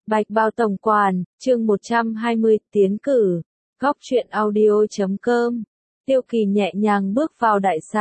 Bạch Bao Tổng Quản, chương 120, tiến cử. Góc truyện audio.com. Tiêu Kỳ nhẹ nhàng bước vào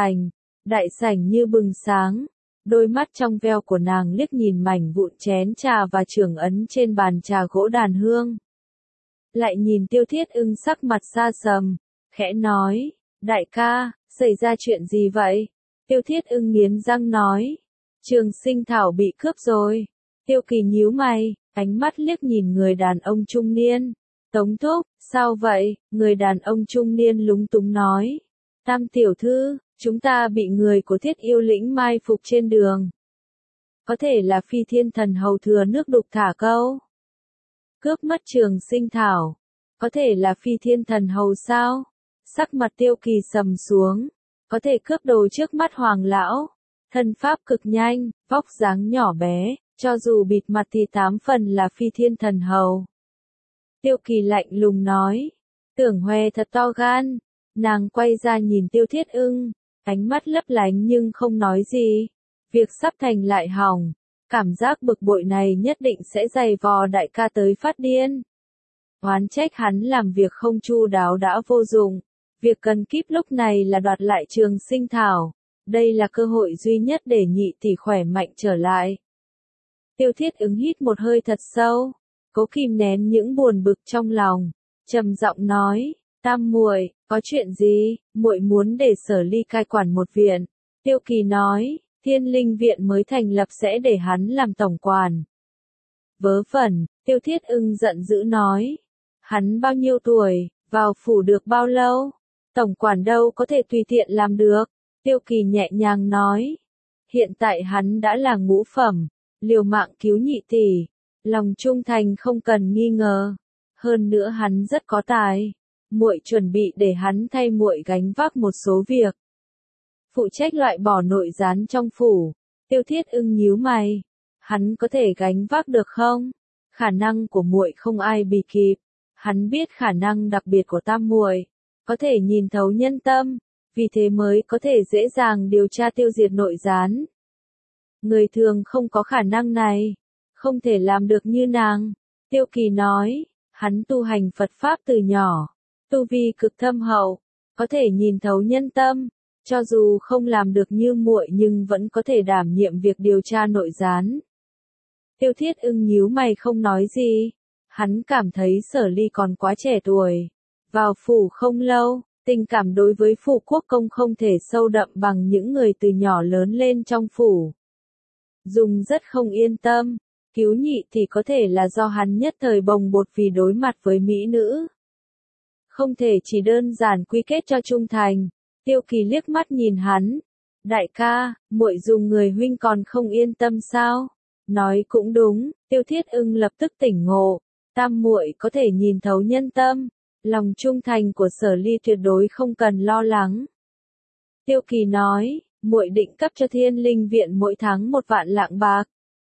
đại sảnh như bừng sáng. Đôi mắt trong veo của nàng liếc nhìn mảnh vụn chén trà và trưởng ấn trên bàn trà gỗ đàn hương. Lại nhìn Tiêu Thiết Ưng sắc mặt xa sầm, khẽ nói, đại ca, xảy ra chuyện gì vậy? Tiêu Thiết Ưng nghiến răng nói, Trường Sinh Thảo bị cướp rồi. Tiêu Kỳ nhíu mày, ánh mắt liếc nhìn người đàn ông trung niên. Tống thúc, sao vậy? Người đàn ông trung niên lúng túng nói. Tam tiểu thư, chúng ta bị người của Thiết Yêu Lĩnh mai phục trên đường. Có thể là Phi Thiên Thần Hầu thừa nước đục thả câu. Cướp mất Trường Sinh Thảo. Có thể là Phi Thiên Thần Hầu sao? Sắc mặt Tiêu Kỳ sầm xuống. Có thể cướp đồ trước mắt Hoàng lão. Thân pháp cực nhanh, vóc dáng nhỏ bé. Cho dù bịt mặt thì 8 phần là Phi Thiên Thần Hầu. Tiêu Kỳ lạnh lùng nói. Tưởng Huệ thật to gan. Nàng quay ra nhìn Tiêu Thiết Ưng. Ánh mắt lấp lánh nhưng không nói gì. Việc sắp thành lại hỏng. Cảm giác bực bội này nhất định sẽ giày vò đại ca tới phát điên. Oán trách hắn làm việc không chu đáo đã vô dụng. Việc cần kíp lúc này là đoạt lại Trường Sinh Thảo. Đây là cơ hội duy nhất để nhị tỷ khỏe mạnh trở lại. Tiêu Thiết Ưng hít một hơi thật sâu, cố kìm nén những buồn bực trong lòng, trầm giọng nói, Tam muội, có chuyện gì? Muội muốn để Sở Ly cai quản một viện. Tiêu Kỳ nói, Thiên Linh viện mới thành lập sẽ để hắn làm tổng quản. Vớ vẩn, Tiêu Thiết Ưng giận dữ nói, hắn bao nhiêu tuổi, vào phủ được bao lâu? Tổng quản đâu có thể tùy tiện làm được. Tiêu Kỳ nhẹ nhàng nói, hiện tại hắn đã là ngũ phẩm. Liều mạng cứu nhị tỷ, lòng trung thành không cần nghi ngờ. Hơn nữa hắn rất có tài, muội chuẩn bị để hắn thay muội gánh vác một số việc. Phụ trách loại bỏ nội gián trong phủ. Tiêu Thiết Ưng nhíu mày, hắn có thể gánh vác được không? Khả năng của muội không ai bì kịp. Hắn biết khả năng đặc biệt của tam muội, có thể nhìn thấu nhân tâm, vì thế mới có thể dễ dàng điều tra tiêu diệt nội gián. Người thường không có khả năng này, không thể làm được như nàng. Tiêu Kỳ nói, hắn tu hành Phật Pháp từ nhỏ, tu vi cực thâm hậu, có thể nhìn thấu nhân tâm, cho dù không làm được như muội nhưng vẫn có thể đảm nhiệm việc điều tra nội gián. Tiêu Thiết Ưng nhíu mày không nói gì, hắn cảm thấy Sở Ly còn quá trẻ tuổi. Vào phủ không lâu, tình cảm đối với phủ quốc công không thể sâu đậm bằng những người từ nhỏ lớn lên trong phủ. Dùng rất không yên tâm, cứu nhị thì có thể là do hắn nhất thời bồng bột vì đối mặt với mỹ nữ. Không thể chỉ đơn giản quy kết cho trung thành. Tiêu Kỳ liếc mắt nhìn hắn. Đại ca, muội dùng người huynh còn không yên tâm sao? Nói cũng đúng, Tiêu Thiết Ưng lập tức tỉnh ngộ. Tam muội có thể nhìn thấu nhân tâm. Lòng trung thành của Sở Ly tuyệt đối không cần lo lắng. Tiêu Kỳ nói, muội định cấp cho Thiên Linh viện mỗi tháng 1 vạn lạng bạc.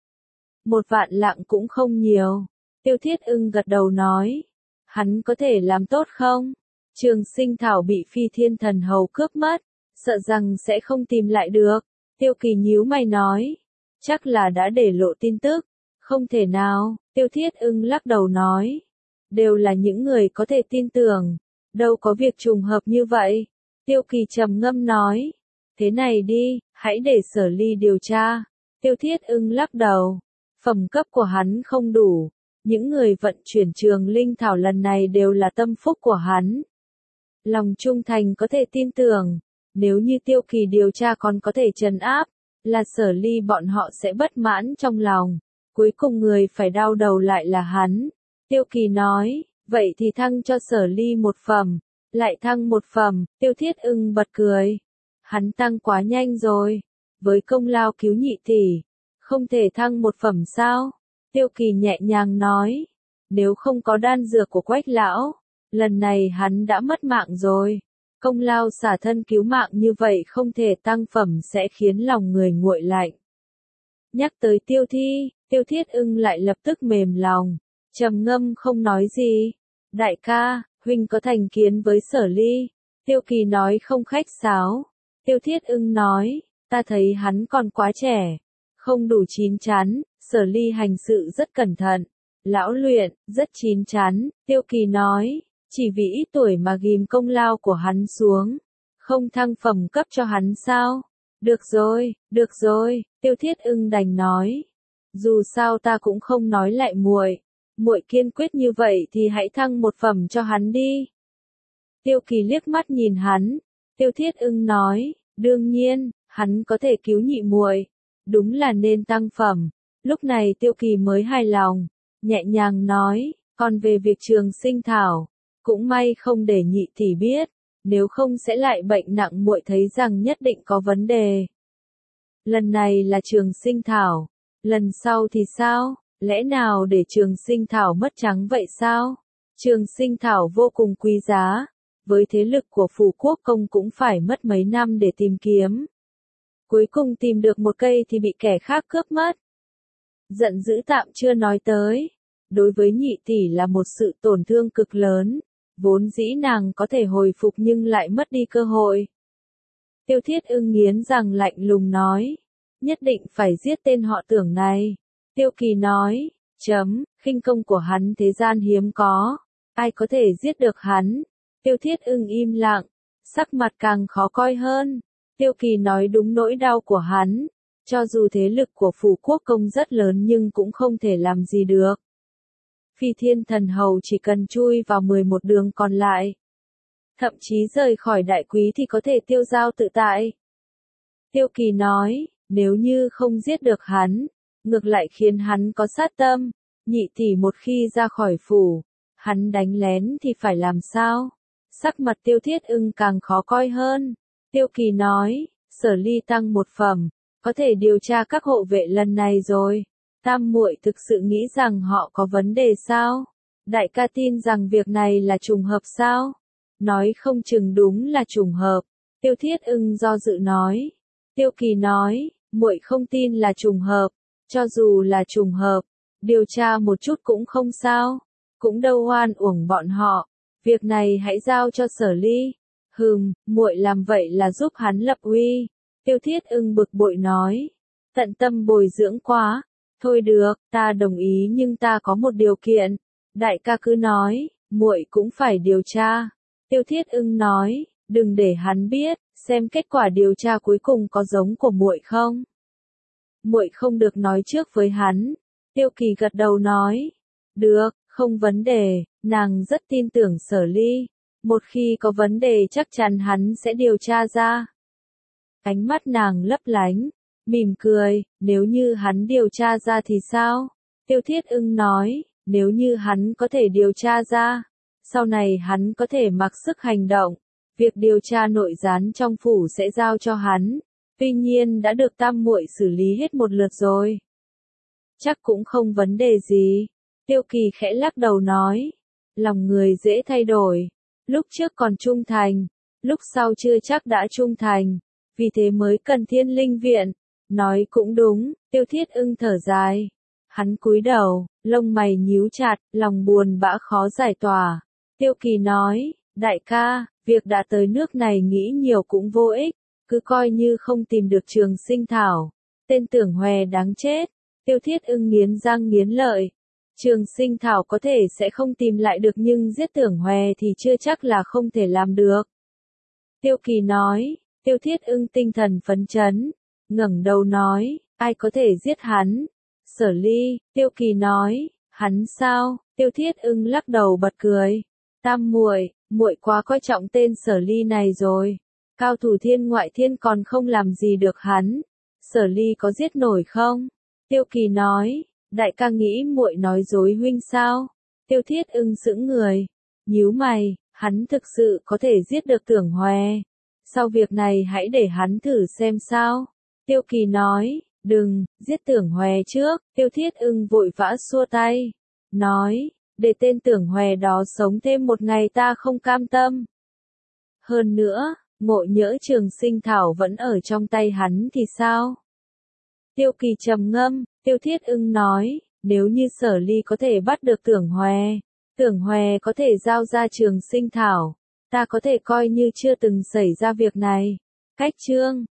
1 vạn lạng cũng không nhiều. Tiêu Thiết Ưng gật đầu nói, hắn có thể làm tốt không? Trường Sinh Thảo bị Phi Thiên Thần Hầu cướp mất, sợ rằng sẽ không tìm lại được. Tiêu Kỳ nhíu mày nói, chắc là đã để lộ tin tức. Không thể nào, Tiêu Thiết Ưng lắc đầu nói, đều là những người có thể tin tưởng, đâu có việc trùng hợp như vậy. Tiêu Kỳ trầm ngâm nói, thế này đi, hãy để Sở Ly điều tra. Tiêu Thiết Ưng lắc đầu, phẩm cấp của hắn không đủ, những người vận chuyển Trường Linh Thảo lần này đều là tâm phúc của hắn. Lòng trung thành có thể tin tưởng, nếu như Tiêu Kỳ điều tra còn có thể trấn áp, là Sở Ly bọn họ sẽ bất mãn trong lòng, cuối cùng người phải đau đầu lại là hắn. Tiêu Kỳ nói, vậy thì thăng cho Sở Ly 1 phẩm, lại thăng 1 phẩm. Tiêu Thiết Ưng bật cười. Hắn tăng quá nhanh rồi, với công lao cứu nhị tỷ, không thể thăng 1 phẩm sao? Tiêu Kỳ nhẹ nhàng nói, nếu không có đan dược của Quách lão, lần này hắn đã mất mạng rồi. Công lao xả thân cứu mạng như vậy không thể tăng phẩm sẽ khiến lòng người nguội lạnh. Nhắc tới Tiêu Thi, Tiêu Thiết Ưng lại lập tức mềm lòng, trầm ngâm không nói gì. Đại ca, huynh có thành kiến với Sở Ly? Tiêu Kỳ nói không khách sáo. Tiêu Thiết Ưng nói, ta thấy hắn còn quá trẻ, không đủ chín chắn. Sở Ly hành sự rất cẩn thận, Lão luyện, rất chín chắn, Tiêu Kỳ nói, chỉ vì ít tuổi mà ghim công lao của hắn xuống, không thăng phẩm cấp cho hắn sao? Được rồi, Tiêu Thiết Ưng đành nói. Dù sao ta cũng không nói lại muội, muội kiên quyết như vậy thì hãy thăng một phẩm cho hắn đi. Tiêu Kỳ liếc mắt nhìn hắn, Tiêu Thiết Ưng nói, đương nhiên, hắn có thể cứu nhị muội, đúng là nên tăng phẩm. Lúc này Tiêu Kỳ mới hài lòng, nhẹ nhàng nói, còn về việc Trường Sinh Thảo, cũng may không để nhị tỷ biết, nếu không sẽ lại bệnh nặng, muội thấy rằng nhất định có vấn đề. Lần này là Trường Sinh Thảo, lần sau thì sao, lẽ nào để Trường Sinh Thảo mất trắng vậy sao? Trường Sinh Thảo vô cùng quý giá, với thế lực của Phủ Quốc Công cũng phải mất mấy năm để tìm kiếm. Cuối cùng tìm được một cây thì bị kẻ khác cướp mất. Giận dữ tạm chưa nói tới, đối với nhị tỷ là một sự tổn thương cực lớn, vốn dĩ nàng có thể hồi phục nhưng lại mất đi cơ hội. Tiêu Thiết Ưng nghiến răng lạnh lùng nói, nhất định phải giết tên họ Tưởng này. Tiêu Kỳ nói, khinh công của hắn thế gian hiếm có, ai có thể giết được hắn? Tiêu Thiết Ưng im lặng, sắc mặt càng khó coi hơn. Tiêu Kỳ nói đúng nỗi đau của hắn, cho dù thế lực của Phủ Quốc Công rất lớn nhưng cũng không thể làm gì được. Phi Thiên Thần Hầu chỉ cần chui vào 11 đường còn lại, thậm chí rời khỏi đại quý thì có thể tiêu dao tự tại. Tiêu Kỳ nói, nếu như không giết được hắn, ngược lại khiến hắn có sát tâm, nhị tỷ một khi ra khỏi phủ, hắn đánh lén thì phải làm sao? Sắc mặt Tiêu Thiết Ưng càng khó coi hơn. Tiêu Kỳ nói, Sở Ly tăng một phẩm, có thể điều tra các hộ vệ lần này rồi. Tam muội thực sự nghĩ rằng họ có vấn đề sao? Đại ca tin rằng việc này là trùng hợp sao? Nói không chừng đúng là trùng hợp. Tiêu Thiết Ưng do dự nói. Tiêu Kỳ nói, muội không tin là trùng hợp, cho dù là trùng hợp, điều tra một chút cũng không sao, cũng đâu oan uổng bọn họ. Việc này hãy giao cho Sở Ly. Muội làm vậy là giúp hắn lập uy. Tiêu Thiết Ưng bực bội nói, tận tâm bồi dưỡng quá. Thôi được, ta đồng ý nhưng ta có một điều kiện. Đại ca cứ nói, muội cũng phải điều tra. Tiêu Thiết Ưng nói, đừng để hắn biết, xem kết quả điều tra cuối cùng có giống của muội không. Muội không được nói trước với hắn. Tiêu Kỳ gật đầu nói, được, không vấn đề, nàng rất tin tưởng Sở Ly. Một khi có vấn đề chắc chắn hắn sẽ điều tra ra. Ánh mắt nàng lấp lánh, mỉm cười, nếu như hắn điều tra ra thì sao? Tiêu Thiết Ưng nói, nếu như hắn có thể điều tra ra, sau này hắn có thể mặc sức hành động, việc điều tra nội gián trong phủ sẽ giao cho hắn, tuy nhiên đã được tam muội xử lý hết một lượt rồi. Chắc cũng không vấn đề gì. Tiêu Kỳ khẽ lắc đầu nói, lòng người dễ thay đổi, lúc trước còn trung thành, lúc sau chưa chắc đã trung thành, vì thế mới cần Thiên Linh Viện. Nói cũng đúng, Tiêu Thiết Ưng thở dài. Hắn cúi đầu, lông mày nhíu chặt, lòng buồn bã khó giải tỏa. Tiêu Kỳ nói, đại ca, việc đã tới nước này nghĩ nhiều cũng vô ích, cứ coi như không tìm được Trường Sinh Thảo. Tên Tưởng Hòe đáng chết. Tiêu Thiết Ưng nghiến răng nghiến lợi. Trường Sinh Thảo có thể sẽ không tìm lại được nhưng giết Tưởng Hòe thì chưa chắc là không thể làm được. Tiêu Kỳ nói, Tiêu Thiết Ưng tinh thần phấn chấn, ngẩng đầu nói, ai có thể giết hắn? Sở Ly. Tiêu Kỳ nói, hắn sao? Tiêu Thiết Ưng lắc đầu bật cười. Tam muội, muội quá coi trọng tên Sở Ly này rồi. Cao thủ thiên ngoại thiên còn không làm gì được hắn. Sở Ly có giết nổi không? Tiêu Kỳ nói, đại ca nghĩ muội nói dối huynh sao? Tiêu Thiết Ưng sững người, nhíu mày, hắn thực sự có thể giết được Tưởng Hòe. Sau việc này hãy để hắn thử xem sao. Tiêu Kỳ nói, đừng, giết Tưởng Hòe trước. Tiêu Thiết Ưng vội vã xua tay, nói, để tên Tưởng Hòe đó sống thêm một ngày ta không cam tâm. Hơn nữa, ngộ nhỡ Trường Sinh Thảo vẫn ở trong tay hắn thì sao? Tiêu Kỳ trầm ngâm, Tiêu Thiết Ưng nói, nếu như Sở Ly có thể bắt được Tưởng Hòe có thể giao ra Trường Sinh Thảo, ta có thể coi như chưa từng xảy ra việc này. Cách chương